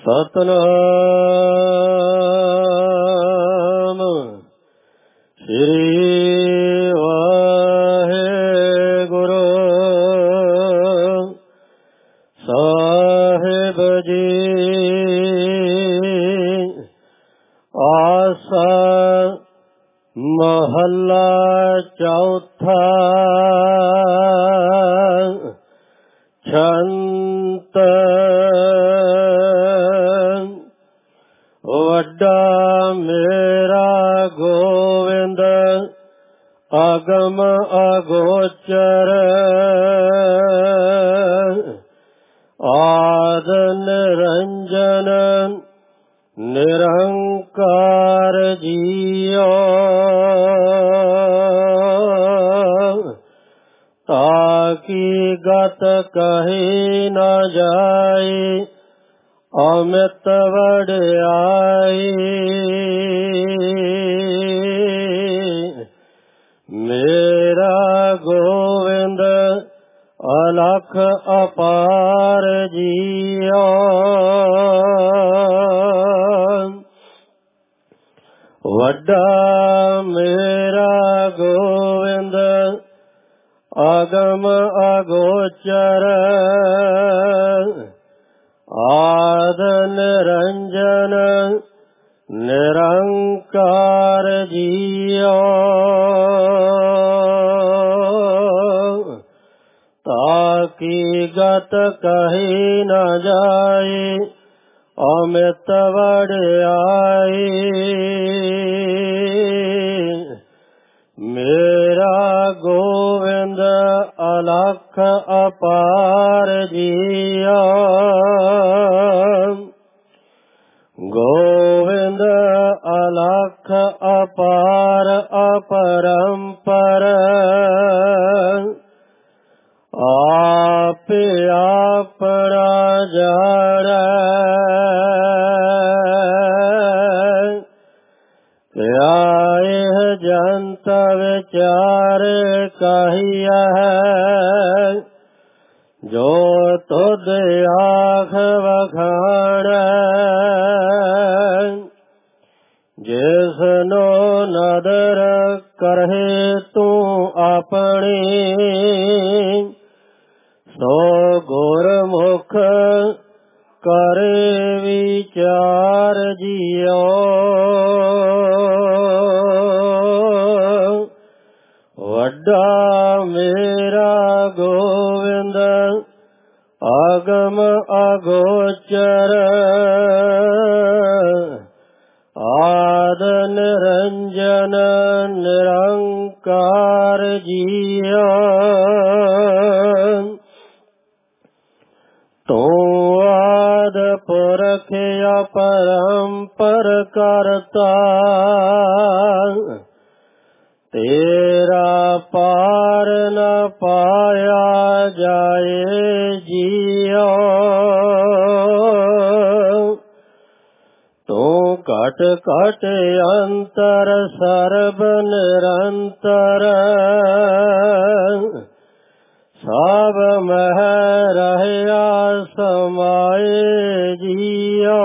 ਸਤਨਾਮ ਸ੍ਰੀ ਵਾਹਿਗੁਰੂ ਸਾਹਿਬ ਜੀ। ਆਸਾ ਮਹੱਲਾ ਚੌਥਾ। ਛੰਤ ਵੱਡਾ ਮੇਰਾ ਗੋਵਿੰਦ ਅਗਮ ਅਗੋਚਰ, ਆਦ ਨਿਰੰਜਨ ਨਿਰੰਕਾਰ ਜੀਉ। ਤਾਕੀ ਗਤ ਕਹੀ ਨ ਜਾਈ, ਅਮਿਤ ਵਡਿਆਈ। ਮੇਰਾ ਗੋਵਿੰਦ ਅਲਖ ਅਪਾਰ ਜੀਉ। ਵੱਡਾ ਮੇਰਾ ਗੋਵਿੰਦ ਅਗਮ ਅਗੋਚਰ, ਆਦ ਨਿਰੰਜਨ ਨਿਰੰਕਾਰ ਜੀਉ। ਤਾਕੀ ਗਤ ਕਹੀ ਨ ਜਾਈ, ਅਮਿਤ ਵਡਿਆਈ। ਮੇਰਾ ਗੋਵਿੰਦ ਅਲਖ ਅਪਾਰ ਜੀਉ। ਗੋਵਿੰਦ ਅਲਖ ਅਪਾਰ ਅਪਰੰਪਰ, ਆਪ ਆਪਣਾ ਜਾਣੈ। ਕਿਆ ਇਹ ਜੰਤ ਵਿਚਾਰ ਕਹੀਐ, ਜੋ ਤੁਧ ਆਖ ਵਖਾਣੈ। ਜਿਸਨੋ ਨਦਰ ਕਰਹਿ ਤੂੰ ਆਪਣੀ, ਸੋ ਗੁਰਮੁਖ ਕਰੇ ਵਿਚਾਰ ਜੀਉ। ਵੱਡਾ ਮੇਰਾ ਗੋਵਿੰਦ ਅਗਮ ਅਗੋਚਰ, ਆਦ ਨਿਰੰਜਨ ਨਿਰੰਕਾਰ ਜੀਉ। ਤੂੰ ਆਦ ਪੁਰਖ ਅਪਰੰਪਰ ਕਰਤਾ, ਤੇਰਾ ਪਾਰ ਨ ਪਾਇਆ ਜਾਏ ਜੀਉ। ਤੂੰ ਘਟ ਘਟ ਅੰਤਰ ਸਰਬ ਨਿਰੰਤਰ, ਸਭ ਮਹਿ ਰਹਿਆ ਸਮਾਏ ਜੀਉ।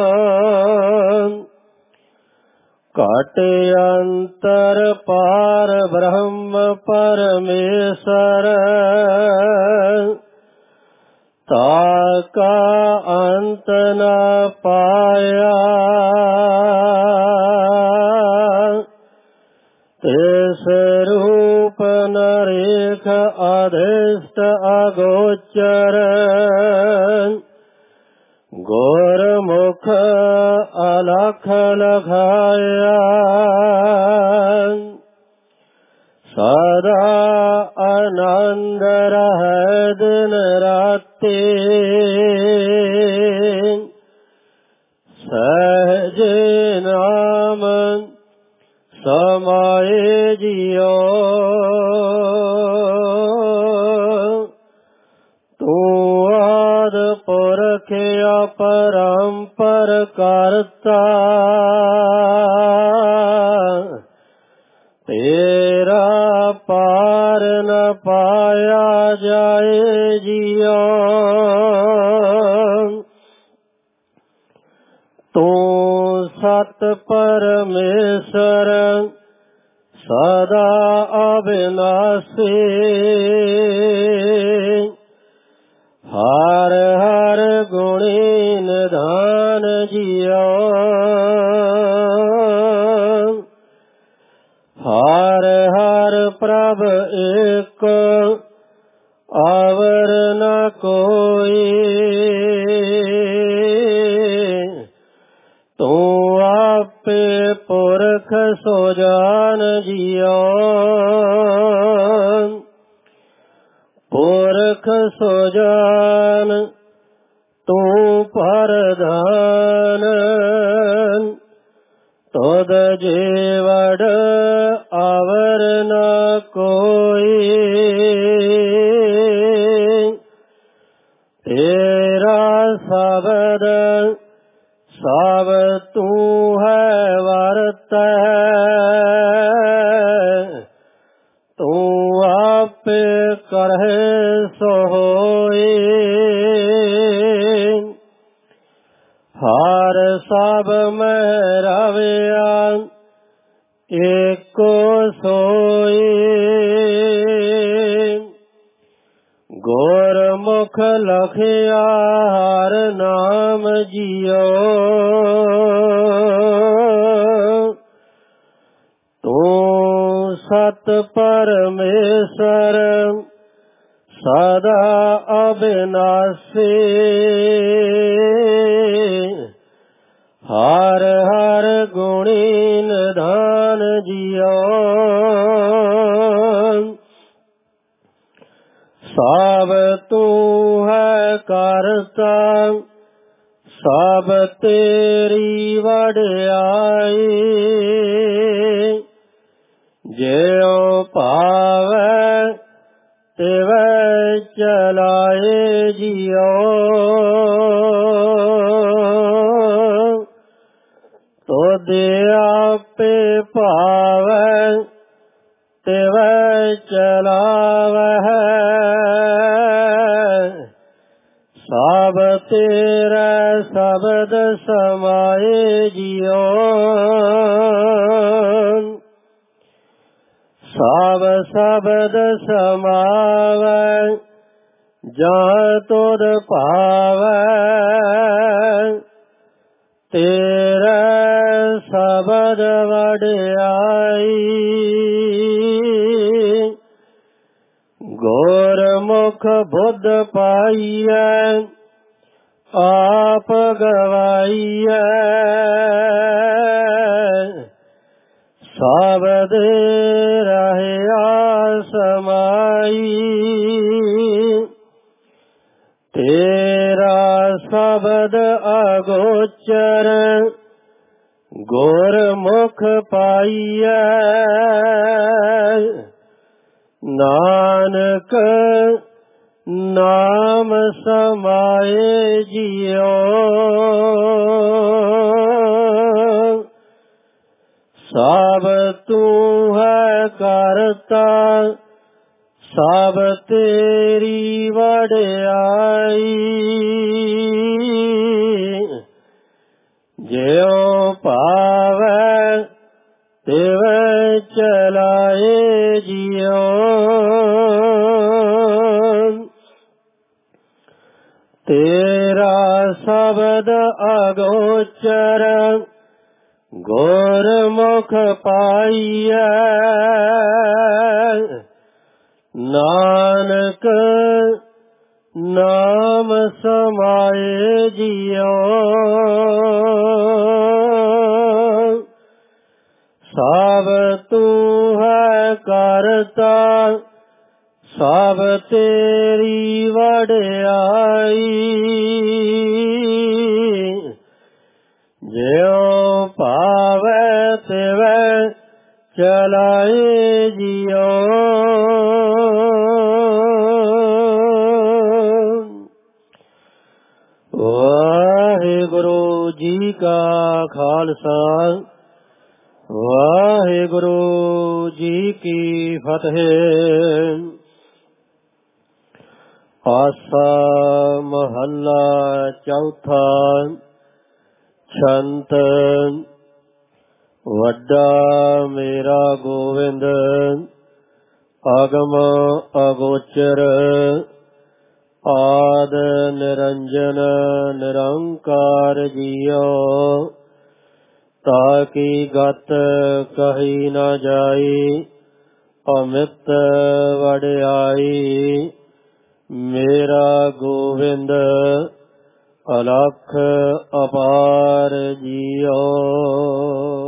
ਘਟ ਅੰਤਰ ਪਾਰ ਬ੍ਰਹਮ ਪਰਮੇਸ਼ਰ, ਤਾਕਾ ਅੰਤ ਨ ਪਾਇਆ। ਤਿਸ ਰੂਪ ਨਰੇਖ ਅਧਿਸ਼ਟ ਅਗੋਚਰ, ਗੁਰਮੁਖ ਅਲਖ ਲਖਾਇਆ। ਸਦਾ ਆਨੰਦ ਰਹਿ ਦਿਨ ਰਾਤੀ, ਸਹਿਜੇ ਨਾਮ ਸਮਾਏ ਜੀਉ। ਤੂੰ ਆਦ ਪੁਰਖ ਅਪਰੰਪਰ ਕਰਤਾ, ਤੇਰਾ ਪਾਰ ਨ ਪਾਇਆ ਜਾਏ ਜੀਉ। ਤੂੰ ਸਤ ਪਰਮੇਸ਼ਰ ਸਦਾ ਅਬਿਨਾਸੀ। ਹਰ ਹਰ ਗੁਣੀ ਨਿਧਾਨ ਜੀਓ। ਹਰ ਹਰ ਪ੍ਰਭ ਏਕ ਆਵਰ ਨ ਕੋਈ। ਤੂੰ ਆਪੇ ਪੁਰਖ ਸੋ ਜਾਨ ਜੀਓ। ਪੁਰਖ ਸੋ ਜਾਨ ਤੂੰ ਪ੍ਰਧਾਨ। ਤੁਧ ਜੀਵੜ ਆਵਰ ਨ ਕੋਈ। ਤੇਰਾ ਸ਼ਬਦ ਸਭ ਤੂੰ ਹੈ ਵਰਤੈ। ਤੂੰ ਆਪੇ ਕਰਹਿ ਸੋ ਹੋਈ। ਹਰ ਸਭ ਮਹਿ ਰਵਿਆ ਏਕੋ ਸੋਈ। ਗੁਰਮੁਖ ਲਖਿਆ ਹਰ ਨਾਮ ਜੀਓ। ਤੂੰ ਸਤ ਪਰਮੇਸ਼ਰ ਸਦਾ ਅਬਿਨਾਸੀ। ਹਰ ਹਰ ਗੁਣੀ ਨਿਧਾਨ ਜੀਓ। ਸਭ ਤੂੰ ਹੈ ਕਰਤਾ ਸਭ ਤੇਰੀ ਵਡਿਆਈ। ਜਿਉ ਭਾਵੈ ਤਿਵੈ ਚਲਾਏ ਜੀਓ। ਤੁਧ ਆਪੇ ਭਾਵੈ ਤਿਵੈ ਚਲਾਵਹਿ। ਸਭ ਤੇਰਾ ਸ਼ਬਦ ਸਮਾਏ ਜੀਓ। ਸਭ ਸ਼ਬਦ ਸਮਾਵੈ ਜਾਂ ਤੁਧ ਭਾਵੈ। ਤੇਰਾ ਸ਼ਬਦ ਵਡਿਆਈ। ਗੁਰਮੁਖ ਬੁੱਧ ਪਾਈਐ ਆਪ ਗਵਾਈਐ। ਸ਼ਬਦ ਰਹਿਆ ਸਮਾਈ। ਤੇਰਾ ਸ਼ਬਦ ਅਗੋਚਰ ਗੁਰਮੁਖ ਪਾਈਐ। ਨਾਨਕ ਨਾਮ ਸਮਾਏ ਜੀਓ। ਸਭ ਤੂੰ ਹੈ ਕਰਤਾ ਸਭ ਤੇਰੀ ਵਡਿਆਈ। ਜਿਉ ਭਾਵੈ ਤਿਵੈ ਚਲਾਏ ਜੀਓ। ਤੇਰਾ ਸ਼ਬਦ ਅਗੋਚਰ ਗੁਰਮੁਖ ਪਾਈਐ। ਨਾਨਕ ਨਾਮ ਸਮਾਏ ਜੀਓ। ਸਭ ਤੂੰ ਹੈ ਕਰਤਾ ਸਭ ਤੇਰੀ ਵਡਿਆਈ। ਜਿਉ ਭਾਵੈ ਤਿਵੈ ਚਲਾਏ ਜੀਓ। ਵਾਹਿਗੁਰੂ ਜੀ ਕਾ ਖਾਲਸਾ ਵਾਹਿਗੁਰੂ ਜੀ ਕੀ ਫਤਿਹ। ਆਸਾ ਮਹੱਲਾ ਚੌਥਾ। ਛੰਤ ਵੱਡਾ ਮੇਰਾ ਗੋਵਿੰਦ, ਆਗਮ ਅਗੋਚਰ, ਆਦ ਨਿਰੰਜਨ ਨਿਰੰਕਾਰ ਜੀਉ। ਤਾਕੀ ਗਤ ਕਹੀ ਨ ਜਾਈ, ਅਮਿਤ ਵਡਿਆਈ। ਮੇਰਾ ਗੋਵਿੰਦ ਅਲਖ ਅਪਾਰ ਜੀਉ।